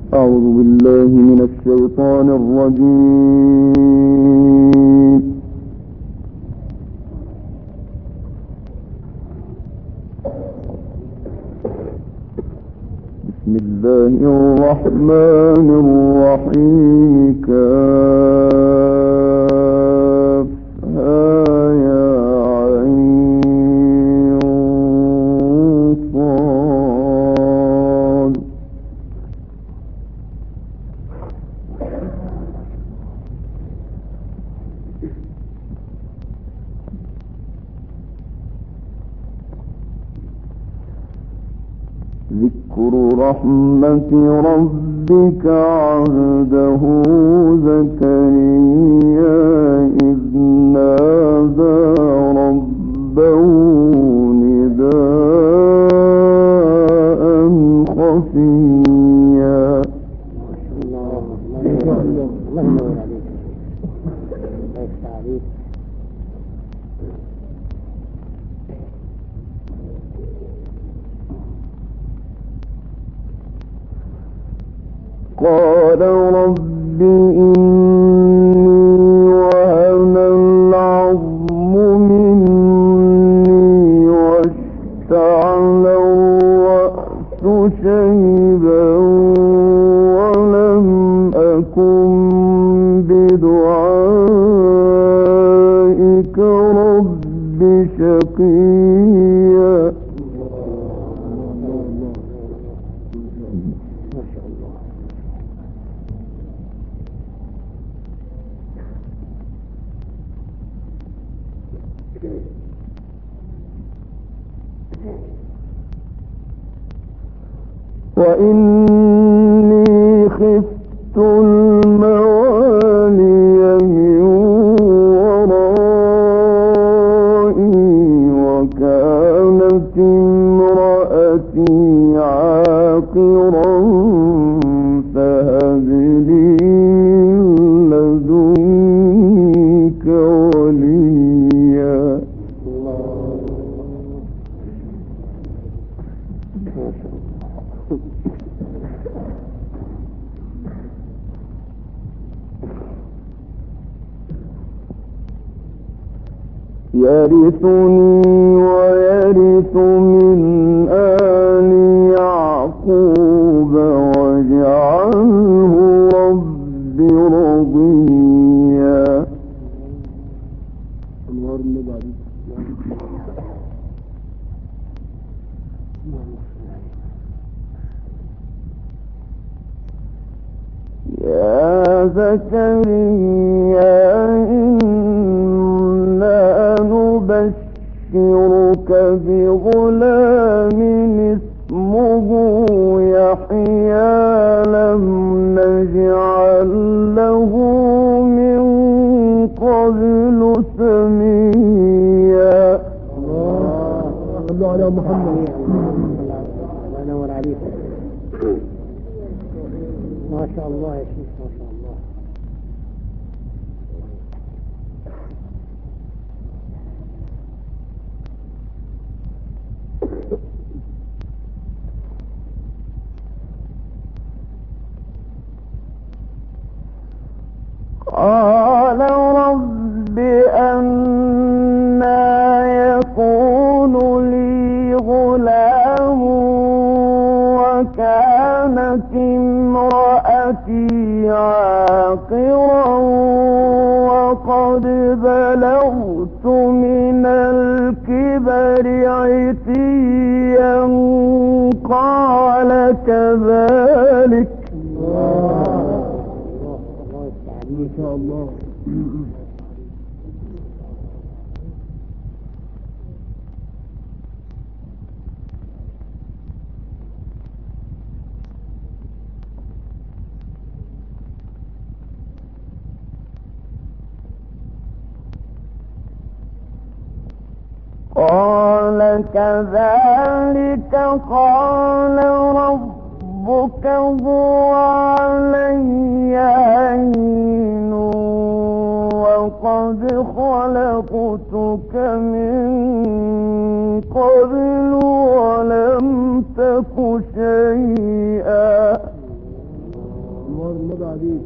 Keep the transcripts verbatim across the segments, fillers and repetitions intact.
أعوذ بالله من الشيطان الرجيم. بسم الله الرحمن الرحيم. كافها يا عين صاد. ذكر رحمة ربك عبده زكريا إذ نادى ربه نداء خفيا. الله الله ينور عليك. الله يفتح عليك. قال رب إني وهن العظم مني واشتعل الرأس شيبا ولم أكن بدعائك رب شقيا. وإني خفت الموالي من ورائي وكانت امرأتي عاقرا فهب لي لدنك وليا. يرثني ويرث من آل يعقوب واجعله رب رضيا. يا زكريا إنا نبشرك بغلام اسمه يحيى لم نجعل له من قبل سميا. صلوا على محمد. الله ينور عليك. ما شاء الله يا شيخ، ما شاء الله. قال رب أنى يكون لي غلام وكانت امرأتي عاقرا وقد بلغت من الكبر عتيا قال كذلك. ما شاء الله. قال كذلك قال ربك هو علي هين وقد خلقتك من قبل ولم تك شيئا. الله المضى عليك.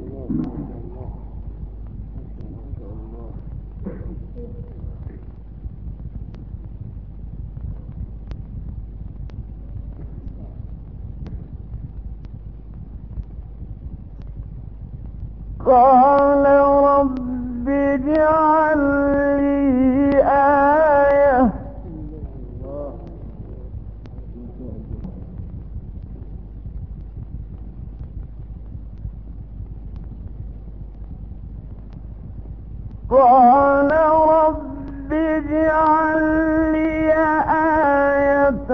قال رب اجعل لي آية قال رب اجعل لي آية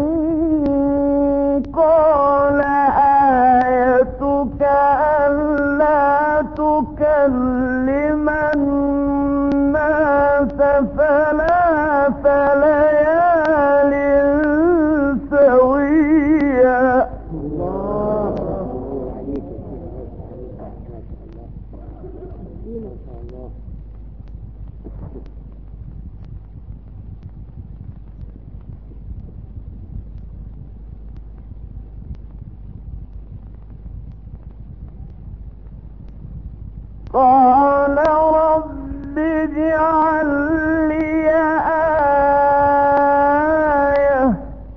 قال آيتك ألا تكلم الناس ثلاث ليال سويا. الله عليك. ما شاء الله. قال رب اجعل لي آية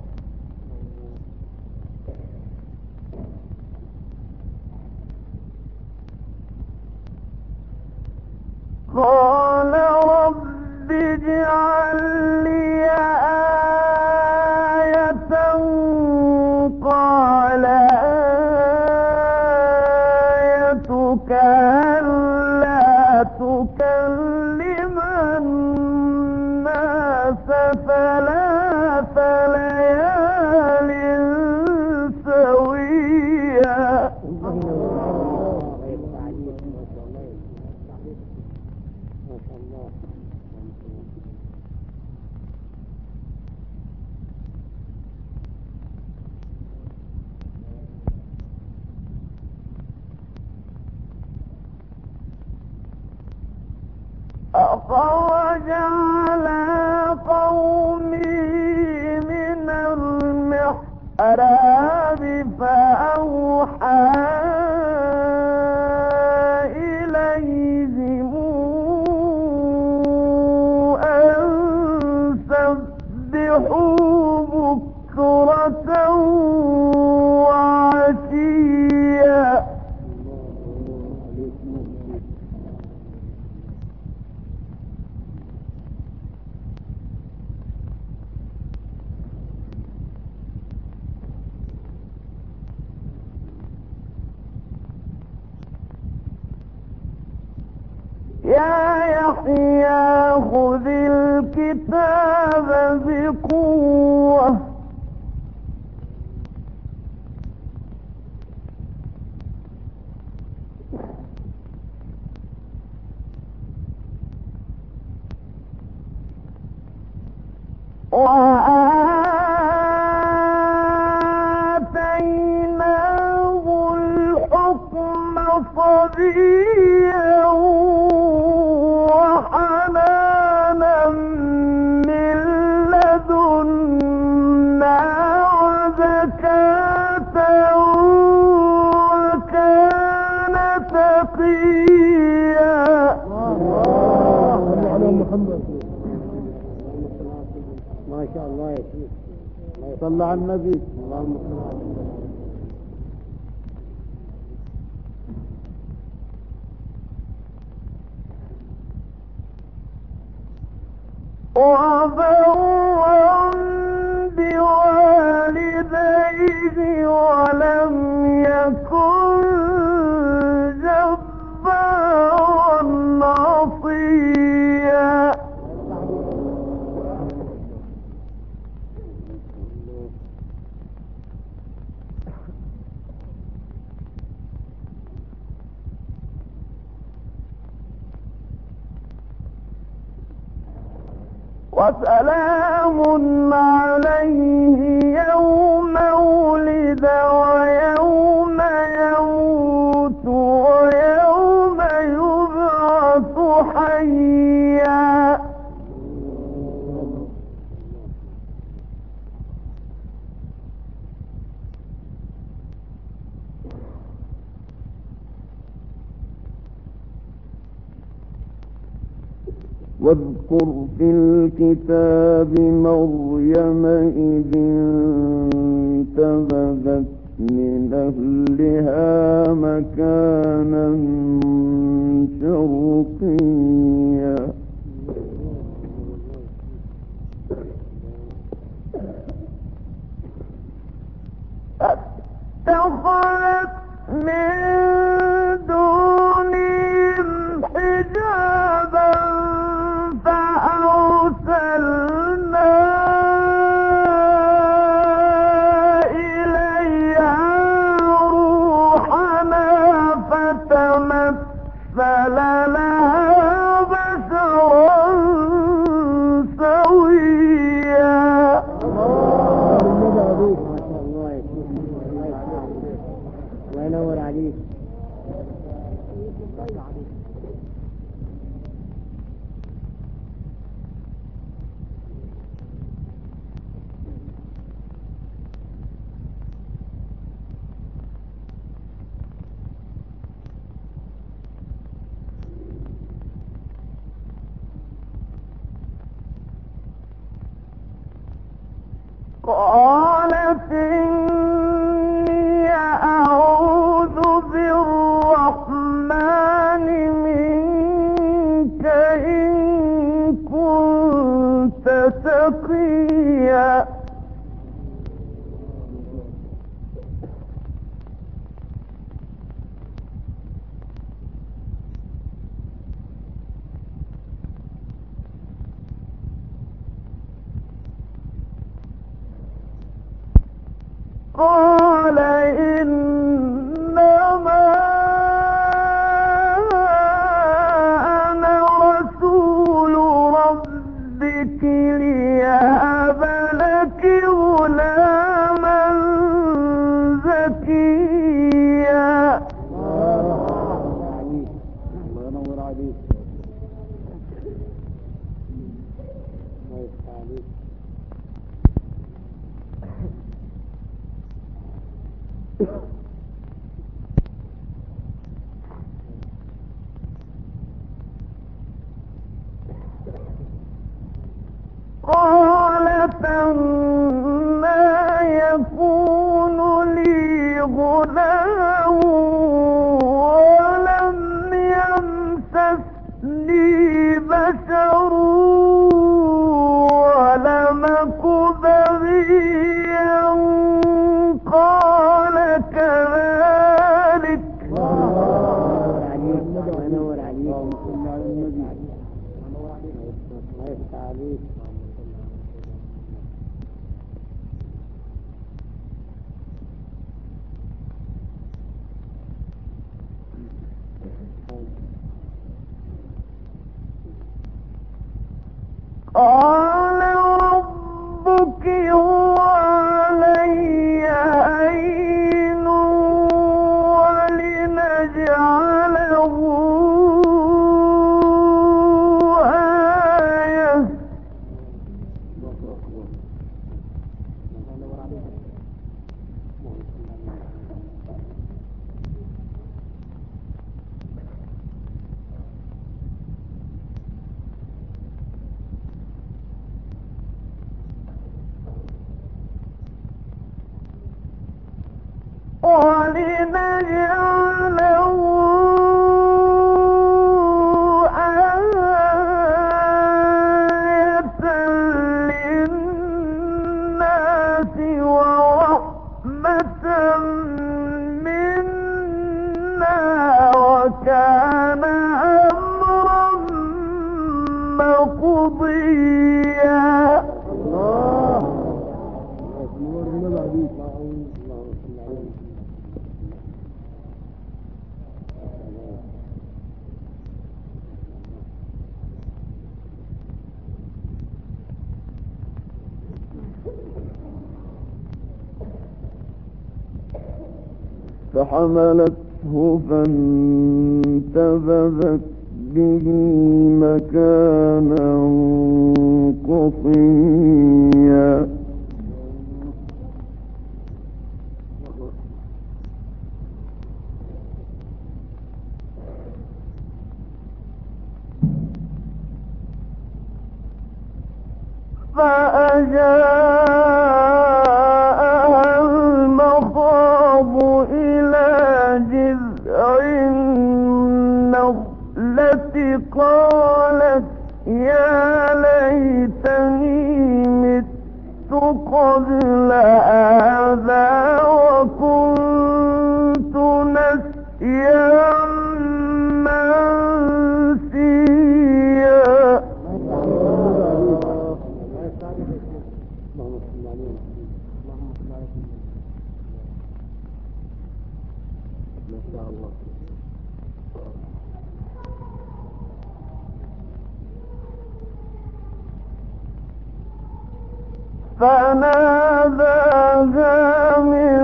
قال رب اجعل لي آية قال آيتك ألا تكلم الناس ثلاث ليال سويا. أخرج على قومه من المحراب فأوحى إليهم أن سبحوا بكرة وعشيا. يا يحيى خذ الكتاب بقوة وآتيناه الحكم صبيا وحنانا من لدنا وزكاة وكان تقيا. الله على محمد. ما شاء الله يا شيخ. صلى على النبي. اللهم صل على النبي. وبرا بوالديه ولم يكن جبارا عصيا. وسلام عليه يوم ولد ويوم يموت ويوم يبعث حيا. واذكر في الكتاب مريم إذ انتبذت من أهلها مكانا شرقيا اتخذت من دونهم حجابا فأرسلنا إليها روحنا فتمثل لها بشرا سويا. الله ينور عليك. قالت إني أعوذ بالرحمن منك إن كنت تقيا. قال إنما أنا رسول ربك ليهب لك غلاما زكيا. الله ينور عليك. الله يفتح عليك. قالت أنى يكون لي غلام ولم يمسسني بشر ولم أك بغيا قال كذلك. الله ينور عليك. الله يفتح عليك. قال ربك هو علي هين ولنجعله آية. ولنجعله آية للناس ورحمة منا وكان أمرا مقضيا. الله فحملته فانتبذت به مكانا قصيا. فأجاءها المخاض إلى جذع النخلة قالت يا ليتني مت قبل هذا وكنت نسيا منسيا. فناداها من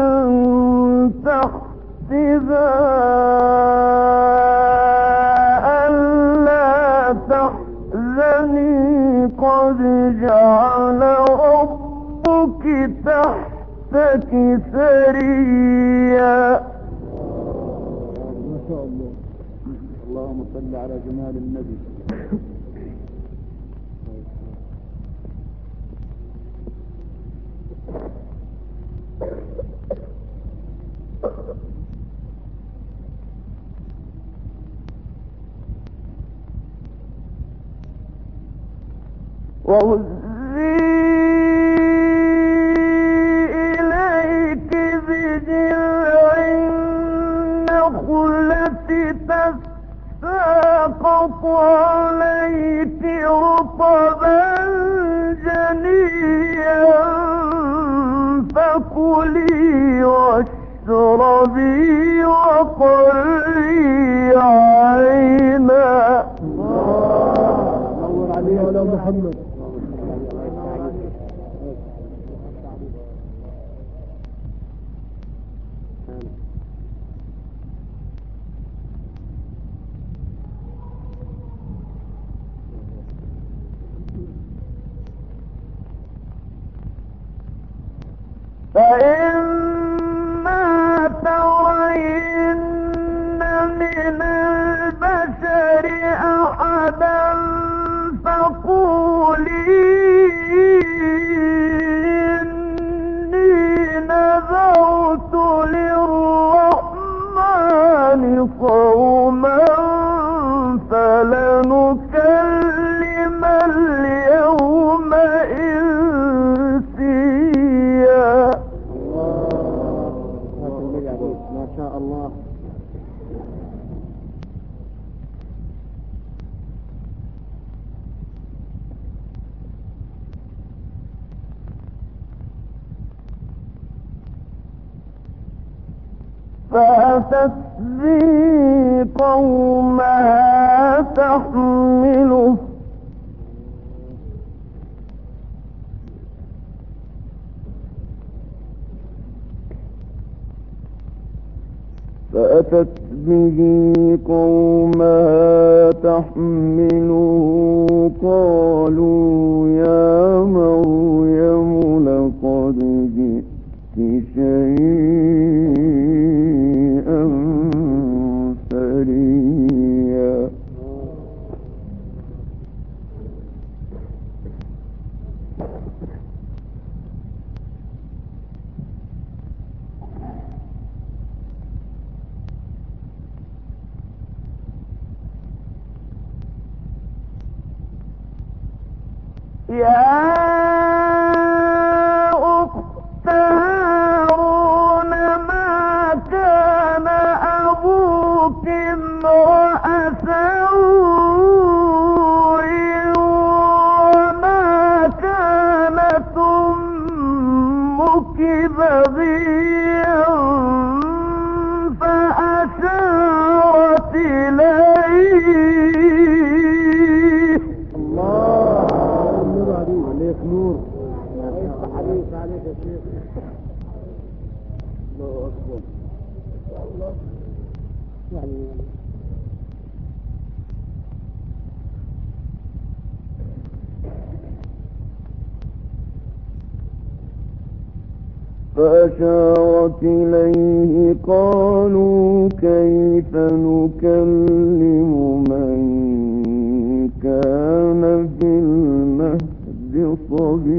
تحتها ألا تحزني قد جعل ربك تحتك سريا. ما شاء الله. اللهم صل على جمال النبي. وهزي إليك بجذع النخلة تساقط عليك رطبا جنيا فكلي واشربي وقري عينا. نور عليه ولا محمد. فإما ترين من البشر أحدا فقولي إني نذرت للرحمن صوما فلنكلم اليوم إنسيا. ما شاء الله. فأتت به قومها تحمله فأتت به قومها تحمله قالوا يا مريم لقد جئت شيئا فريا. يا أخت هارون ما كان أبوك امرأ سوء وما كانت أمك بغيا فأشارت إليه. عليك نور. عليك عليك يا شيخ. الله أكبر. الله يعني فأشارت إليه قالوا كيف نكلم من كان في المهد صبيا.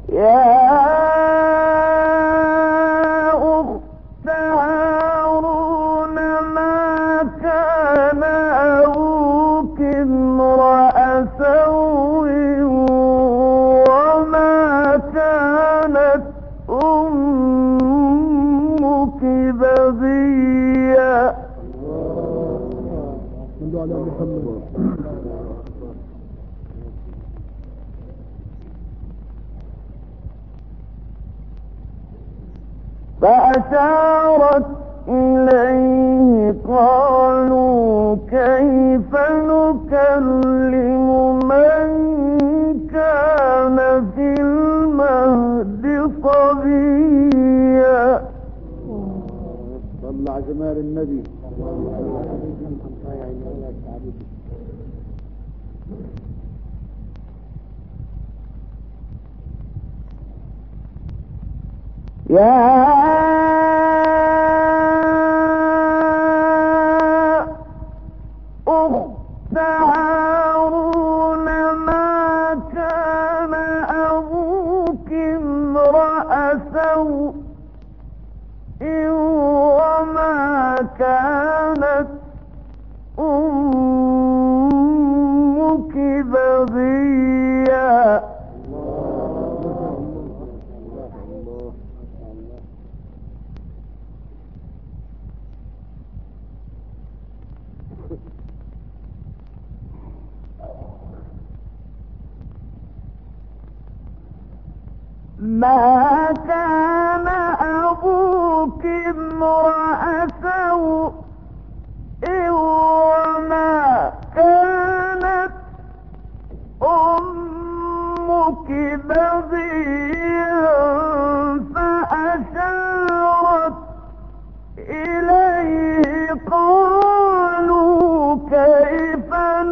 يا أخت هارون ما كان أبوك امرأ سوء وما كانت أمك بغيا. فأشارت إليه قالوا كيف نكلم من كان في المهد صبيا. طلع جمال النبي. يا أخت هارون ما كان أبوك امرأ سوء وما كانت أمك بغيا. ما كان أبوك امرأ سوء وما كانت أمك بغيا. فأشارت إليه قالوا كيف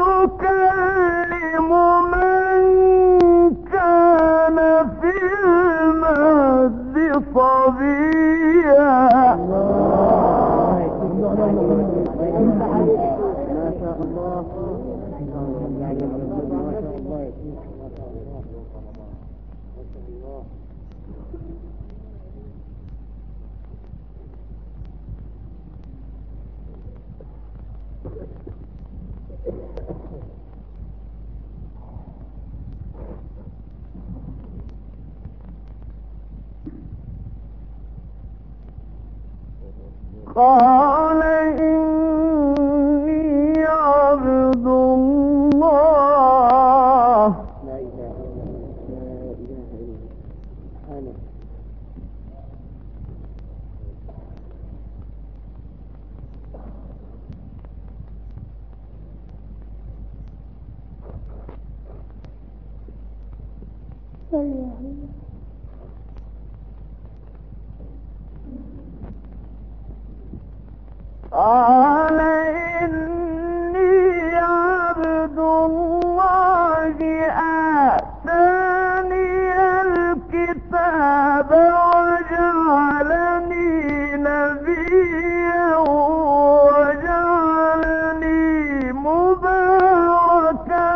نكلم من كان في المهد صبيا. ما شاء الله. قال إني عبد الله. لا إله إلا الله. سبحانه. قال إني عبد الله آتاني الكتاب وجعلني نبيا وجعلني مباركا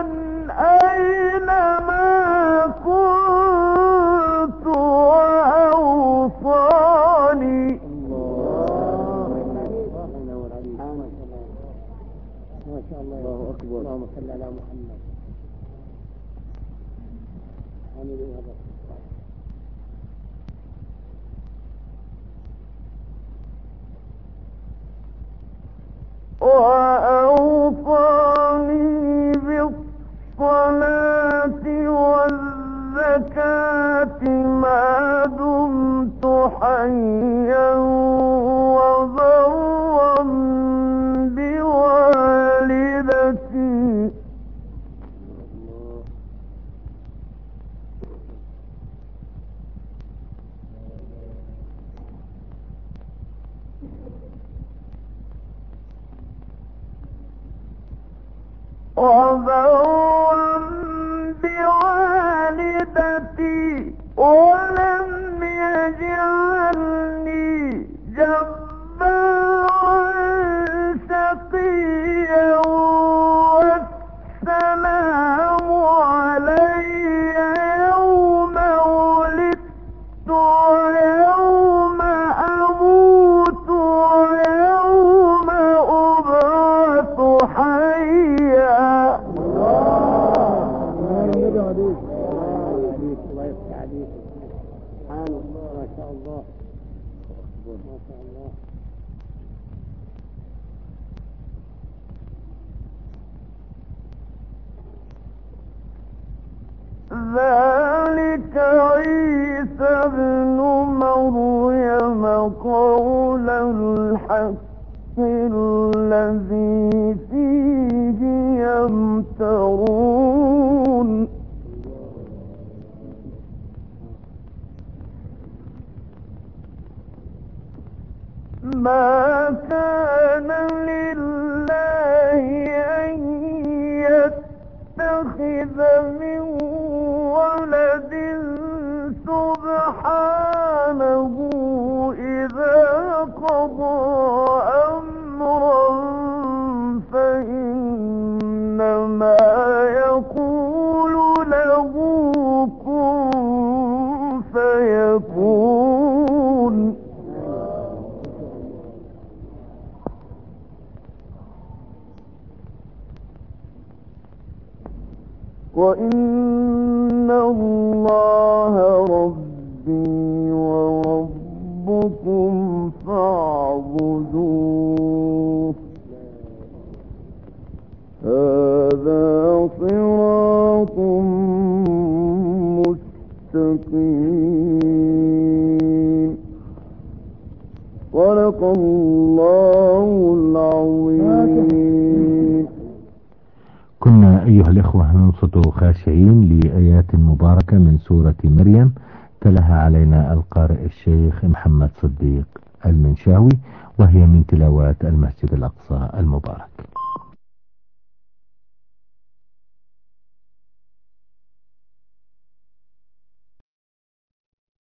أينما كنت وأوصاني. ما شاء الله. الله أكبر. اللهم صل على محمد. آمين يا رب. وأوصاني بالصلاة والزكاة ما دمت حيا وبرا بوالدتي. وبرا بوالدتي ولم يجعلني جبارا شقيا. والسلام علي يوم ولدت ذلك عيسى ابن مريم قول الحق الذي فيه يمترون ما كان لله أن يتخذ من ولد سبحانه إذا قضى أمرا فإنما يقول له كن فيكون وإن الله ربي وربكم فاعبدوه هذا صراط مستقيم صدق الله العظيم. كنا أيها الإخوة ننصت خاشعين لآيات مباركة من سورة مريم تلها علينا القارئ الشيخ محمد صديق المنشاوي، وهي من تلاوات المسجد الأقصى المبارك.